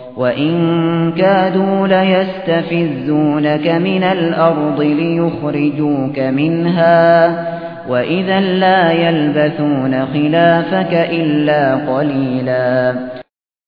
وَإِن كَادُوا لَيَسْتَفِزُّونَكَ مِنَ الْأَرْضِ لِيُخْرِجُوكَ مِنْهَا وَإِذًا لَّا يَلْبَثُونَ خِلَافَكَ إِلَّا قَلِيلًا